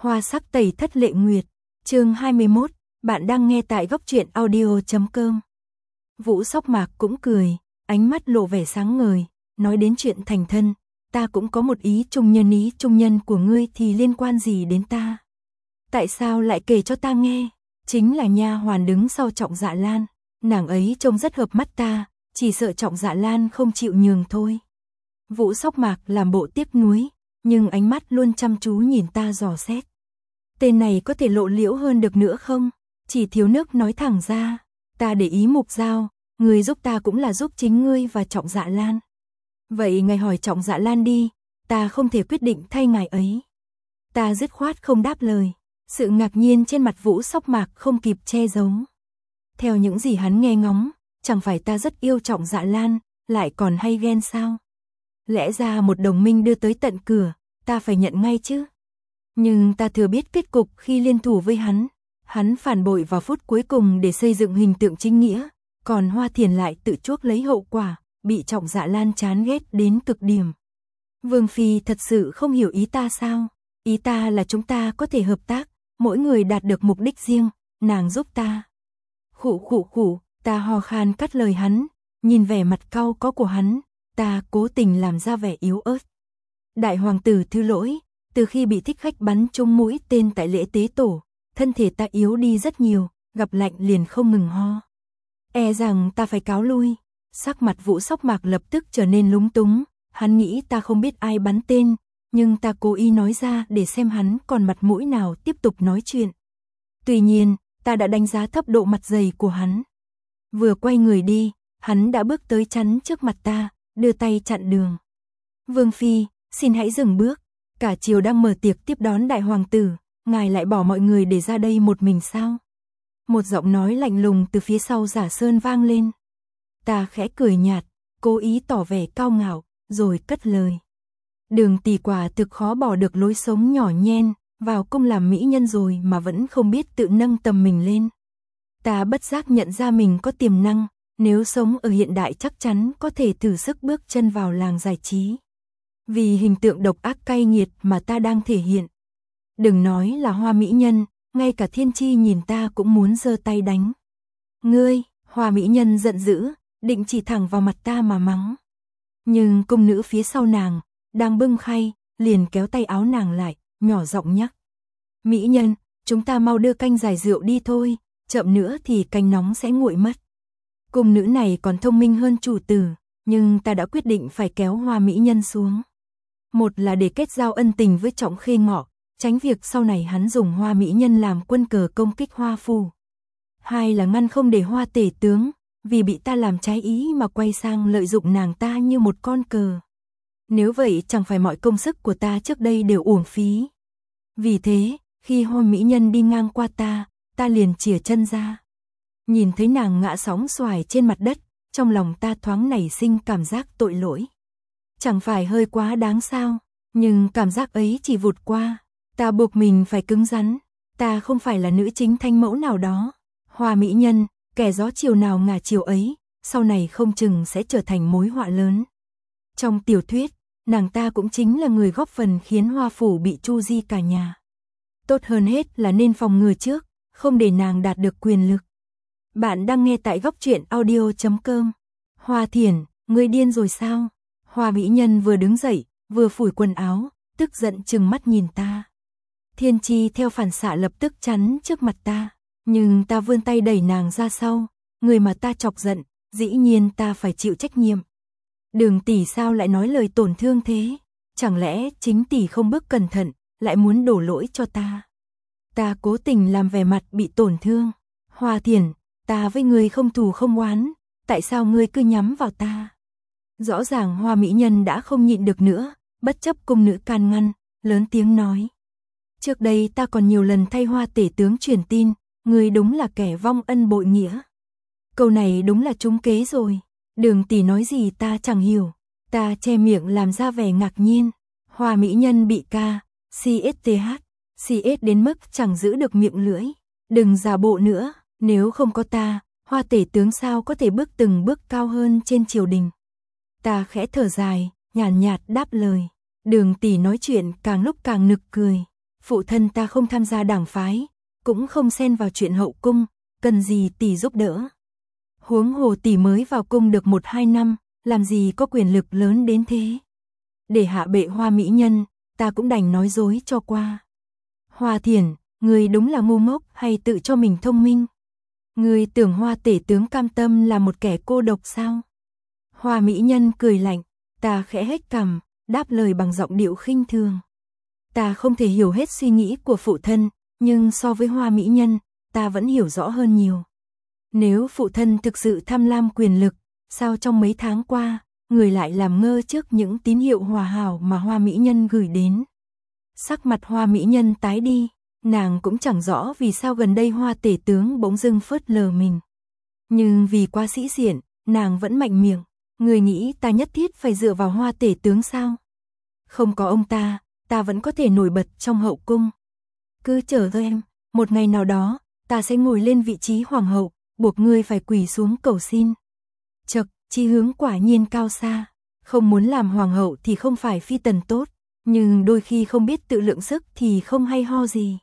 Hoa sắc tẩy thất lệ nguyệt, chương 21, bạn đang nghe tại góc truyện audio.com. Vũ Sóc Mạc cũng cười, ánh mắt lộ vẻ sáng ngời, nói đến chuyện thành thân, ta cũng có một ý trung nhân của ngươi thì liên quan gì đến ta? Tại sao lại kể cho ta nghe? Chính là nha hoàn đứng sau Trọng Dạ Lan, nàng ấy trông rất hợp mắt ta, chỉ sợ Trọng Dạ Lan không chịu nhường thôi. Vũ Sóc Mạc làm bộ tiếc nuối, nhưng ánh mắt luôn chăm chú nhìn ta dò xét. Tên này có thể lộ liễu hơn được nữa không? Chỉ thiếu nước nói thẳng ra, ta để ý Mục Giao, người giúp ta cũng là giúp chính ngươi và Trọng Dạ Lan. Vậy ngài hỏi Trọng Dạ Lan đi, ta không thể quyết định thay ngài ấy. Ta dứt khoát không đáp lời, sự ngạc nhiên trên mặt Vũ Sóc Mạc không kịp che giấu. Theo những gì hắn nghe ngóng, chẳng phải ta rất yêu Trọng Dạ Lan, lại còn hay ghen sao? Lẽ ra một đồng minh đưa tới tận cửa, ta phải nhận ngay chứ. Nhưng ta thừa biết kết cục khi liên thủ với hắn phản bội vào phút cuối cùng để xây dựng hình tượng chính nghĩa, còn Hoa Thiền lại tự chuốc lấy hậu quả, bị Trọng Dạ Lan chán ghét đến cực điểm. Vương Phi thật sự không hiểu ý ta sao? Ý ta là chúng ta có thể hợp tác, mỗi người đạt được mục đích riêng, nàng giúp ta. Khụ, ta ho khan cắt lời hắn, nhìn vẻ mặt cau có của hắn, ta cố tình làm ra vẻ yếu ớt. Đại hoàng tử thứ lỗi, từ khi bị thích khách bắn trúng mũi tên tại lễ tế tổ, thân thể ta yếu đi rất nhiều, gặp lạnh liền không ngừng ho. E rằng ta phải cáo lui. Sắc mặt Vũ Sóc Mạc lập tức trở nên lúng túng, hắn nghĩ ta không biết ai bắn tên, nhưng ta cố ý nói ra để xem hắn còn mặt mũi nào tiếp tục nói chuyện. Tuy nhiên, ta đã đánh giá thấp độ mặt dày của hắn. Vừa quay người đi, hắn đã bước tới chắn trước mặt ta, đưa tay chặn đường. Vương Phi, xin hãy dừng bước, cả triều đang mở tiệc tiếp đón đại hoàng tử, ngài lại bỏ mọi người để ra đây một mình sao? Một giọng nói lạnh lùng từ phía sau Giả Sơn vang lên. Ta khẽ cười nhạt, cố ý tỏ vẻ cao ngạo, rồi cất lời. Đường tỷ quả thực khó bỏ được lối sống nhỏ nhen, vào cung làm mỹ nhân rồi mà vẫn không biết tự nâng tầm mình lên. Ta bất giác nhận ra mình có tiềm năng, nếu sống ở hiện đại chắc chắn có thể thử sức bước chân vào làng giải trí. Vì hình tượng độc ác cay nghiệt mà ta đang thể hiện. Đừng nói là Hoa mỹ nhân, ngay cả Thiên Chi nhìn ta cũng muốn giơ tay đánh. Ngươi, Hoa mỹ nhân giận dữ, định chỉ thẳng vào mặt ta mà mắng. Nhưng cung nữ phía sau nàng, đang bưng khay, liền kéo tay áo nàng lại, nhỏ giọng nhắc. Mỹ nhân, chúng ta mau đưa canh giải rượu đi thôi, chậm nữa thì canh nóng sẽ nguội mất. Cung nữ này còn thông minh hơn chủ tử, nhưng ta đã quyết định phải kéo Hoa mỹ nhân xuống. Một là để kết giao ân tình với Trọng Khê Ngọ, tránh việc sau này hắn dùng Hoa mỹ nhân làm quân cờ công kích Hoa phủ. Hai là ngăn không để Hoa tể tướng, vì bị ta làm trái ý mà quay sang lợi dụng nàng ta như một con cờ. Nếu vậy chẳng phải mọi công sức của ta trước đây đều uổng phí. Vì thế, khi Hoa mỹ nhân đi ngang qua ta liền chìa chân ra. Nhìn thấy nàng ngã sóng xoài trên mặt đất, trong lòng ta thoáng nảy sinh cảm giác tội lỗi. Chẳng phải hơi quá đáng sao, nhưng cảm giác ấy chỉ vụt qua, ta buộc mình phải cứng rắn, ta không phải là nữ chính thanh mẫu nào đó. Hoa mỹ nhân, kẻ gió chiều nào ngả chiều ấy, sau này không chừng sẽ trở thành mối họa lớn. Trong tiểu thuyết, nàng ta cũng chính là người góp phần khiến Hoa phủ bị tru di cả nhà. Tốt hơn hết là nên phòng ngừa trước, không để nàng đạt được quyền lực. Bạn đang nghe tại góc truyện audio.com. Hoa Thiền, ngươi điên rồi sao? Hoa mỹ nhân vừa đứng dậy, vừa phủi quần áo, tức giận trừng mắt nhìn ta. Thiên Chi theo phản xạ lập tức chắn trước mặt ta, nhưng ta vươn tay đẩy nàng ra sau, người mà ta chọc giận, dĩ nhiên ta phải chịu trách nhiệm. Đường tỷ sao lại nói lời tổn thương thế? Chẳng lẽ chính tỷ không bước cẩn thận, lại muốn đổ lỗi cho ta? Ta cố tình làm vẻ mặt bị tổn thương. Hoa Thiền, ta với ngươi không thù không oán, tại sao ngươi cứ nhắm vào ta? Rõ ràng Hoa mỹ nhân đã không nhịn được nữa, bất chấp cung nữ can ngăn, lớn tiếng nói. Trước đây ta còn nhiều lần thay Hoa tể tướng truyền tin, ngươi đúng là kẻ vong ân bội nghĩa. Câu này đúng là trúng kế rồi. Đường tỷ nói gì ta chẳng hiểu. Ta che miệng làm ra vẻ ngạc nhiên. Hoa mỹ nhân bị CSTH đến mức chẳng giữ được miệng lưỡi. Đừng giả bộ nữa, nếu không có ta, Hoa tể tướng sao có thể bước từng bước cao hơn trên triều đình. Ta khẽ thở dài, nhàn nhạt đáp lời. Đường tỷ nói chuyện càng lúc càng nực cười. phụ thân ta không tham gia đảng phái, cũng không xen vào chuyện hậu cung, cần gì tỷ giúp đỡ. Huống hồ tỷ mới vào cung được 1-2 năm, làm gì có quyền lực lớn đến thế. Để hạ bệ Hoa mỹ nhân, ta cũng đành nói dối cho qua. Hoa Thiển, người đúng là ngu ngốc hay tự cho mình thông minh? Người tưởng Hoa tể tướng cam tâm là một kẻ cô độc sao? Hoa mỹ nhân cười lạnh, ta khẽ hếch cằm, đáp lời bằng giọng điệu khinh thường. Ta không thể hiểu hết suy nghĩ của phụ thân, nhưng so với Hoa mỹ nhân, ta vẫn hiểu rõ hơn nhiều. Nếu phụ thân thực sự tham lam quyền lực, sao trong mấy tháng qua, người lại làm ngơ trước những tín hiệu hòa hảo mà Hoa mỹ nhân gửi đến? Sắc mặt Hoa mỹ nhân tái đi, nàng cũng chẳng rõ vì sao gần đây Hoa tể tướng bỗng dưng phớt lờ mình. Nhưng vì quá sĩ diện, nàng vẫn mạnh miệng, người nghĩ ta nhất thiết phải dựa vào Hoa tể tướng sao? Không có ông ta, ta vẫn có thể nổi bật trong hậu cung. Cứ chờ thôi em, một ngày nào đó, ta sẽ ngồi lên vị trí hoàng hậu, buộc ngươi phải quỳ xuống cầu xin. Chậc, chí hướng quả nhiên cao xa, không muốn làm hoàng hậu thì không phải phi tần tốt, nhưng đôi khi không biết tự lượng sức thì không hay ho gì.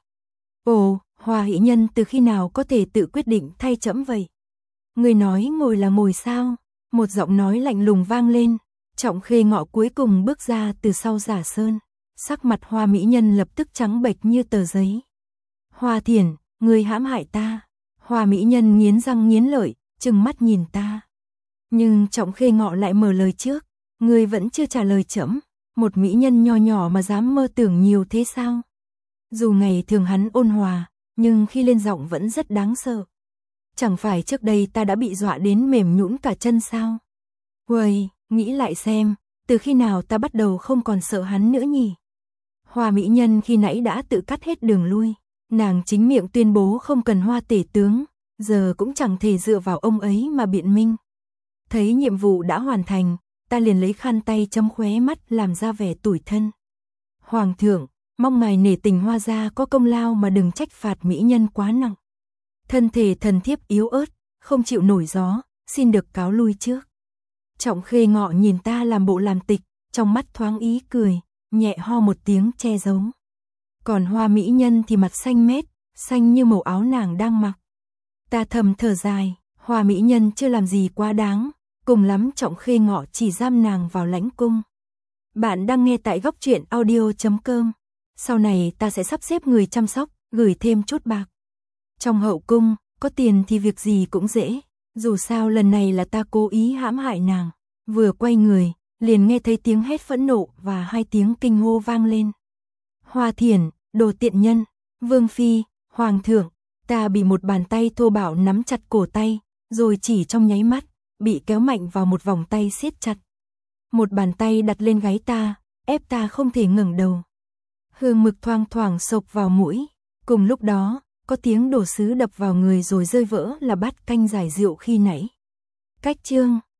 Ồ, Hoa hỷ nhân từ khi nào có thể tự quyết định thay trẫm vậy? Người nói ngồi là ngồi sao? Một giọng nói lạnh lùng vang lên, Trọng Khê Ngọ cuối cùng bước ra từ sau giả sơn, sắc mặt Hoa mỹ nhân lập tức trắng bệch như tờ giấy. Hoa Thiển, ngươi hãm hại ta. Hoa mỹ nhân nghiến răng nghiến lợi, trừng mắt nhìn ta. Nhưng Trọng Khê Ngọ lại mở lời trước, ngươi vẫn chưa trả lời trẫm, một mỹ nhân nho nhỏ mà dám mơ tưởng nhiều thế sao? Dù ngày thường hắn ôn hòa, nhưng khi lên giọng vẫn rất đáng sợ. Chẳng phải trước đây ta đã bị dọa đến mềm nhũn cả chân sao? Uầy, nghĩ lại xem, từ khi nào ta bắt đầu không còn sợ hắn nữa nhỉ? Hoa mỹ nhân khi nãy đã tự cắt hết đường lui, nàng chính miệng tuyên bố không cần Hoa tể tướng, giờ cũng chẳng thể dựa vào ông ấy mà biện minh. Thấy nhiệm vụ đã hoàn thành, ta liền lấy khăn tay chấm khóe mắt làm ra vẻ tủi thân. Hoàng thượng, mong ngài nể tình Hoa gia có công lao mà đừng trách phạt mỹ nhân quá nặng. Thân thể thần thiếp yếu ớt, không chịu nổi gió, xin được cáo lui trước. Trọng Khê Ngọ nhìn ta làm bộ làm tịch, trong mắt thoáng ý cười, nhẹ ho một tiếng che giấu. Còn Hoa mỹ nhân thì mặt xanh mét, xanh như màu áo nàng đang mặc. Ta thầm thở dài, Hoa mỹ nhân chưa làm gì quá đáng, cùng lắm Trọng Khê Ngọ chỉ giam nàng vào lãnh cung. Bạn đang nghe tại góc truyện audio.com. Sau này ta sẽ sắp xếp người chăm sóc, gửi thêm chút bạc. Trong hậu cung, có tiền thì việc gì cũng dễ, dù sao lần này là ta cố ý hãm hại nàng. Vừa quay người, liền nghe thấy tiếng hét phẫn nộ và 2 tiếng kinh hô vang lên. Hoa Thiển, đồ tiện nhân, Vương phi, hoàng thượng, ta bị một bàn tay thô bạo nắm chặt cổ tay, rồi chỉ trong nháy mắt, bị kéo mạnh vào một vòng tay siết chặt. Một bàn tay đặt lên gáy ta, ép ta không thể ngẩng đầu. Hương mực thoang thoảng xộc vào mũi, cùng lúc đó, có tiếng đồ sứ đập vào người rồi rơi vỡ là bát canh giải rượu khi nãy. Cách chương